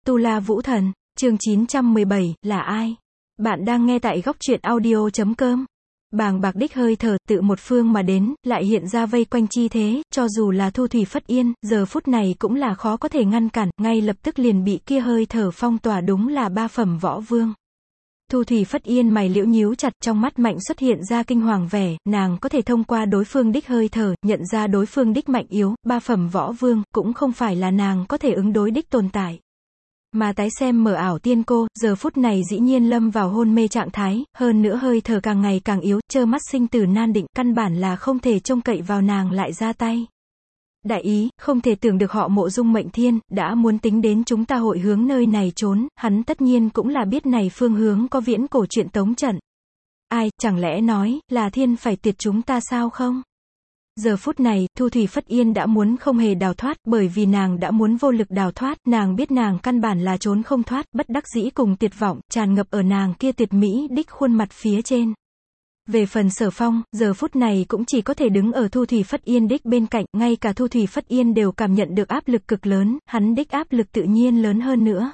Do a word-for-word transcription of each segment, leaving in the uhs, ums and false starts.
Tu La Vũ Thần, chương chín trăm mười bảy, là ai? Bạn đang nghe tại góc truyện audio chấm com. Bàng bạc đích hơi thở, tự một phương mà đến, lại hiện ra vây quanh chi thế, cho dù là Thu Thủy Phất Yên, giờ phút này cũng là khó có thể ngăn cản, ngay lập tức liền bị kia hơi thở phong tỏa, đúng là ba phẩm võ vương. Thu Thủy Phất Yên mày liễu nhíu chặt, trong mắt mạnh xuất hiện ra kinh hoàng vẻ, nàng có thể thông qua đối phương đích hơi thở, nhận ra đối phương đích mạnh yếu, ba phẩm võ vương, cũng không phải là nàng có thể ứng đối đích tồn tại. Mà tái xem mở ảo tiên cô, giờ phút này dĩ nhiên lâm vào hôn mê trạng thái, hơn nữa hơi thở càng ngày càng yếu, trơ mắt sinh tử nan định, căn bản là không thể trông cậy vào nàng lại ra tay. Đại ý, không thể tưởng được họ Mộ Dung Mệnh Thiên, đã muốn tính đến chúng ta hội hướng nơi này trốn, hắn tất nhiên cũng là biết này phương hướng có viễn cổ truyện tống trận. Ai, chẳng lẽ nói, là thiên phải tuyệt chúng ta sao không? Giờ phút này, Thu Thủy Phất Yên đã muốn không hề đào thoát, bởi vì nàng đã muốn vô lực đào thoát, nàng biết nàng căn bản là trốn không thoát, bất đắc dĩ cùng tuyệt vọng, tràn ngập ở nàng kia tuyệt mỹ đích khuôn mặt phía trên. Về phần Sở Phong, giờ phút này cũng chỉ có thể đứng ở Thu Thủy Phất Yên đích bên cạnh, ngay cả Thu Thủy Phất Yên đều cảm nhận được áp lực cực lớn, hắn đích áp lực tự nhiên lớn hơn nữa.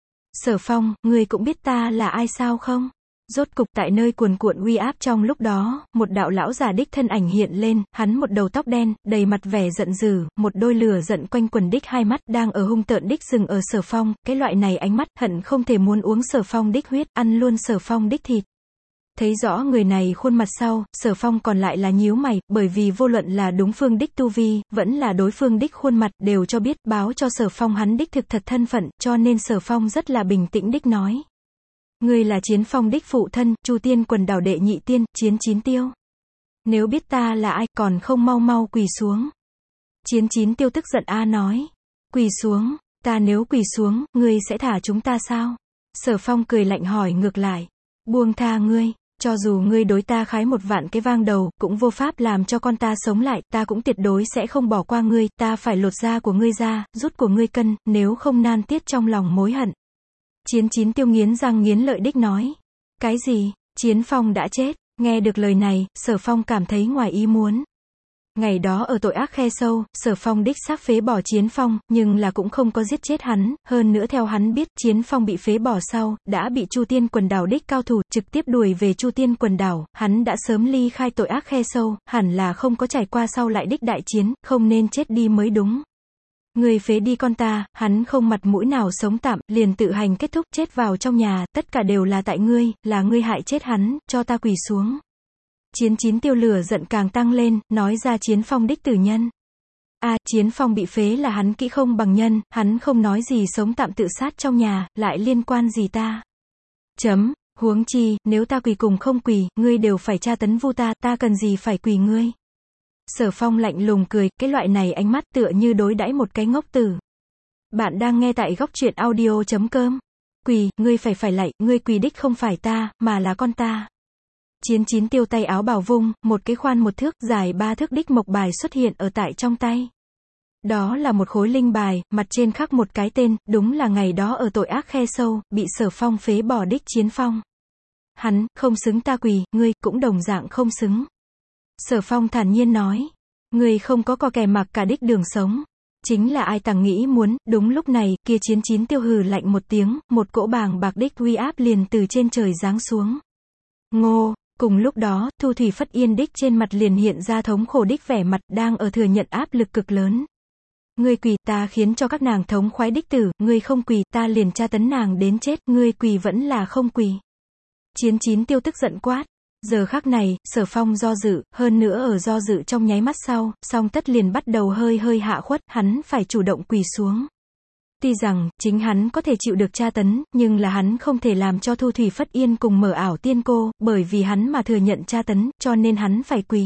Sở Phong, ngươi cũng biết ta là ai sao không? Rốt cục tại nơi cuồn cuộn uy áp trong lúc đó, một đạo lão già đích thân ảnh hiện lên, hắn một đầu tóc đen, đầy mặt vẻ giận dữ, một đôi lửa giận quanh quần đích hai mắt, đang ở hung tợn đích dừng ở Sở Phong, cái loại này ánh mắt, hận không thể muốn uống Sở Phong đích huyết, ăn luôn Sở Phong đích thịt. Thấy rõ người này khuôn mặt sau, Sở Phong còn lại là nhíu mày, bởi vì vô luận là đúng phương đích tu vi, vẫn là đối phương đích khuôn mặt, đều cho biết, báo cho Sở Phong hắn đích thực thật thân phận, cho nên Sở Phong rất là bình tĩnh đích nói. Ngươi là Chiến Phong đích phụ thân, Chu Tiên quần đảo đệ nhị tiên, Chiến Chín Tiêu. Nếu biết ta là ai, còn không mau mau quỳ xuống. Chiến Chín Tiêu tức giận a nói. Quỳ xuống, ta nếu quỳ xuống, ngươi sẽ thả chúng ta sao? Sở Phong cười lạnh hỏi ngược lại. Buông tha ngươi, cho dù ngươi đối ta khái một vạn cái vang đầu, cũng vô pháp làm cho con ta sống lại, ta cũng tuyệt đối sẽ không bỏ qua ngươi, ta phải lột da của ngươi ra, rút của ngươi cân, nếu không nan tiết trong lòng mối hận. Chiến Chín Tiêu nghiến răng nghiến lợi đích nói. Cái gì? Chiến Phong đã chết? Nghe được lời này, Sở Phong cảm thấy ngoài ý muốn. Ngày đó ở tội ác khe sâu, Sở Phong đích xác phế bỏ Chiến Phong, nhưng là cũng không có giết chết hắn, hơn nữa theo hắn biết, Chiến Phong bị phế bỏ sau, đã bị Chu Tiên quần đảo đích cao thủ trực tiếp đuổi về Chu Tiên quần đảo, hắn đã sớm ly khai tội ác khe sâu, hẳn là không có trải qua sau lại đích đại chiến, không nên chết đi mới đúng. Người phế đi con ta, hắn không mặt mũi nào sống tạm, liền tự hành kết thúc chết vào trong nhà, tất cả đều là tại ngươi, là ngươi hại chết hắn, cho ta quỳ xuống. Chiến Chín Tiêu lửa giận càng tăng lên, nói ra Chiến Phong đích tử nhân. A, à, Chiến Phong bị phế là hắn kỹ không bằng nhân, hắn không nói gì sống tạm tự sát trong nhà, lại liên quan gì ta? Chấm, huống chi, nếu ta quỳ cùng không quỳ, ngươi đều phải tra tấn vu ta, ta cần gì phải quỳ ngươi? Sở Phong lạnh lùng cười, cái loại này ánh mắt tựa như đối đãi một cái ngốc tử. Bạn đang nghe tại góc truyện audio chấm com. Quỳ, ngươi phải phải lạy, ngươi quỳ đích không phải ta, mà là con ta. Chiến Chín Tiêu tay áo bào vung, một cái khoan một thước, dài ba thước đích mộc bài xuất hiện ở tại trong tay. Đó là một khối linh bài, mặt trên khắc một cái tên, đúng là ngày đó ở tội ác khe sâu, bị Sở Phong phế bỏ đích Chiến Phong. Hắn, không xứng ta quỳ, ngươi, cũng đồng dạng không xứng. Sở Phong thản nhiên nói, ngươi không có co kè mặc cả đích đường sống. Chính là ai tằng nghĩ muốn, đúng lúc này, kia Chiến Chín Tiêu hừ lạnh một tiếng, một cỗ bàng bạc đích uy áp liền từ trên trời giáng xuống. Ngô, cùng lúc đó, Thu Thủy Phất Yên đích trên mặt liền hiện ra thống khổ đích vẻ mặt, đang ở thừa nhận áp lực cực lớn. Ngươi quỳ, ta khiến cho các nàng thống khoái đích tử, ngươi không quỳ, ta liền tra tấn nàng đến chết, ngươi quỳ vẫn là không quỳ. Chiến Chín Tiêu tức giận quát. Giờ khắc này, Sở Phong do dự, hơn nữa ở do dự trong nháy mắt sau, song tất liền bắt đầu hơi hơi hạ khuất, hắn phải chủ động quỳ xuống. Tuy rằng, chính hắn có thể chịu được tra tấn, nhưng là hắn không thể làm cho Thu Thủy Phất Yên cùng mở ảo tiên cô, bởi vì hắn mà thừa nhận tra tấn, cho nên hắn phải quỳ.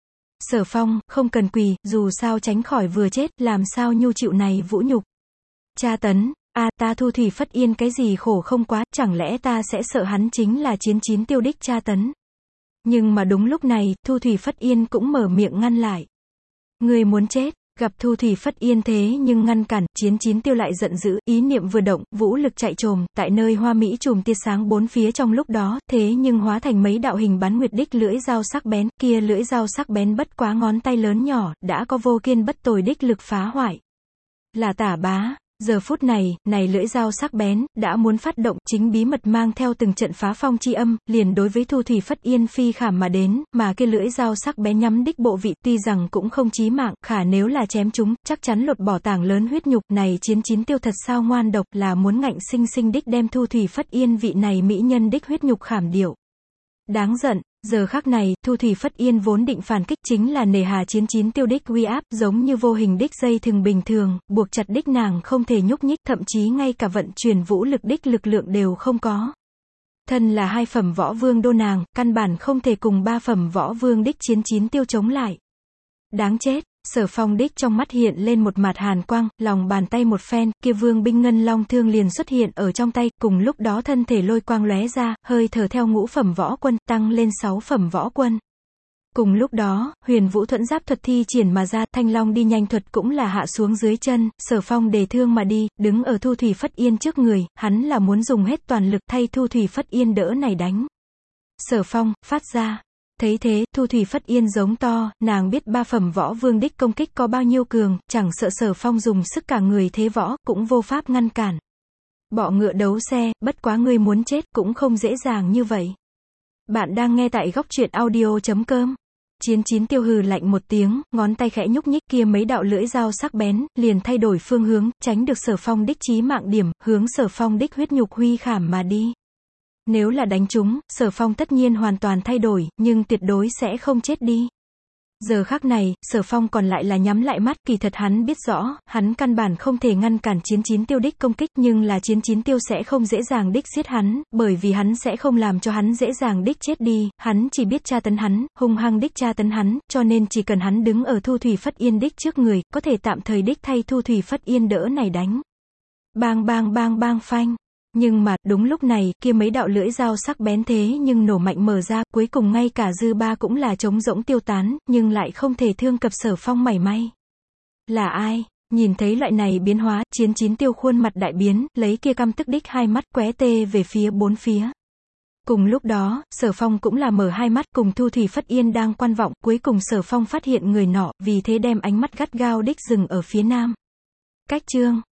Sở Phong, không cần quỳ, dù sao tránh khỏi vừa chết, làm sao nhu chịu này vũ nhục. Tra tấn, a à, ta Thu Thủy Phất Yên cái gì khổ không quá, chẳng lẽ ta sẽ sợ hắn chính là Chiến Chín Tiêu đích tra tấn. Nhưng mà đúng lúc này, Thu Thủy Phất Yên cũng mở miệng ngăn lại. Ngươi muốn chết, gặp Thu Thủy Phất Yên thế nhưng ngăn cản, Chiến Chín Tiêu lại giận dữ, ý niệm vừa động, vũ lực chạy trồm, tại nơi hoa mỹ chùm tia sáng bốn phía trong lúc đó, thế nhưng hóa thành mấy đạo hình bán nguyệt đích lưỡi dao sắc bén, kia lưỡi dao sắc bén bất quá ngón tay lớn nhỏ, đã có vô kiên bất tồi đích lực phá hoại. Là tả bá, Giờ phút này, này lưỡi dao sắc bén, đã muốn phát động, chính bí mật mang theo từng trận phá phong chi âm, liền đối với Thu Thủy Phất Yên phi khảm mà đến, mà kia lưỡi dao sắc bén nhắm đích bộ vị, tuy rằng cũng không chí mạng, khả nếu là chém chúng, chắc chắn lột bỏ tảng lớn huyết nhục, này chiến chín tiêu thật sao ngoan độc, là muốn ngạnh sinh sinh đích đem Thu Thủy Phất Yên vị này mỹ nhân đích huyết nhục khảm điệu. Đáng giận. Giờ khắc này, Thu Thủy Phất Yên vốn định phản kích chính là nề hà chiến chín tiêu đích uy áp, giống như vô hình đích dây thừng bình thường, buộc chặt đích nàng không thể nhúc nhích, thậm chí ngay cả vận chuyển vũ lực đích lực lượng đều không có. Thân là hai phẩm võ vương đô nàng, căn bản không thể cùng ba phẩm võ vương đích chiến chín tiêu chống lại. Đáng chết. Sở Phong đích trong mắt hiện lên một mạt hàn quang, lòng bàn tay một phen, kia vương binh ngân long thương liền xuất hiện ở trong tay, cùng lúc đó thân thể lôi quang lóe ra, hơi thở theo ngũ phẩm võ quân, tăng lên sáu phẩm võ quân. Cùng lúc đó, huyền vũ thuẫn giáp thuật thi triển mà ra, thanh long đi nhanh thuật cũng là hạ xuống dưới chân, Sở Phong đề thương mà đi, đứng ở Thu Thủy Phất Yên trước người, hắn là muốn dùng hết toàn lực thay Thu Thủy Phất Yên đỡ này đánh. Sở Phong, phát ra. Thấy thế, Thu Thủy Phất Yên giống to, nàng biết ba phẩm võ vương đích công kích có bao nhiêu cường, chẳng sợ Sở Phong dùng sức cả người thế võ, cũng vô pháp ngăn cản. Bọ ngựa đấu xe, bất quá ngươi muốn chết, cũng không dễ dàng như vậy. Bạn đang nghe tại góc truyện audio chấm com. Chiến chín tiêu hừ lạnh một tiếng, ngón tay khẽ nhúc nhích, kia mấy đạo lưỡi dao sắc bén, liền thay đổi phương hướng, tránh được Sở Phong đích chí mạng điểm, hướng Sở Phong đích huyết nhục huy khảm mà đi. Nếu là đánh chúng, Sở Phong tất nhiên hoàn toàn thay đổi, nhưng tuyệt đối sẽ không chết đi. Giờ khắc này, Sở Phong còn lại là nhắm lại mắt, kỳ thật hắn biết rõ, hắn căn bản không thể ngăn cản chiến chín tiêu đích công kích, nhưng là chiến chín tiêu sẽ không dễ dàng đích giết hắn, bởi vì hắn sẽ không làm cho hắn dễ dàng đích chết đi, hắn chỉ biết tra tấn hắn, hung hăng đích tra tấn hắn, cho nên chỉ cần hắn đứng ở Thu Thủy Phất Yên đích trước người, có thể tạm thời đích thay Thu Thủy Phất Yên đỡ này đánh. Bang bang bang bang phanh. Nhưng mà, đúng lúc này, kia mấy đạo lưỡi dao sắc bén thế nhưng nổ mạnh mở ra, cuối cùng ngay cả dư ba cũng là trống rỗng tiêu tán, nhưng lại không thể thương cập Sở Phong mảy may. Là ai? Nhìn thấy loại này biến hóa, chiến chín tiêu khuôn mặt đại biến, lấy kia căm tức đích hai mắt qué tê về phía bốn phía. Cùng lúc đó, Sở Phong cũng là mở hai mắt cùng Thu Thủy Phất Yên đang quan vọng, cuối cùng Sở Phong phát hiện người nọ, vì thế đem ánh mắt gắt gao đích dừng ở phía nam. Cách chương.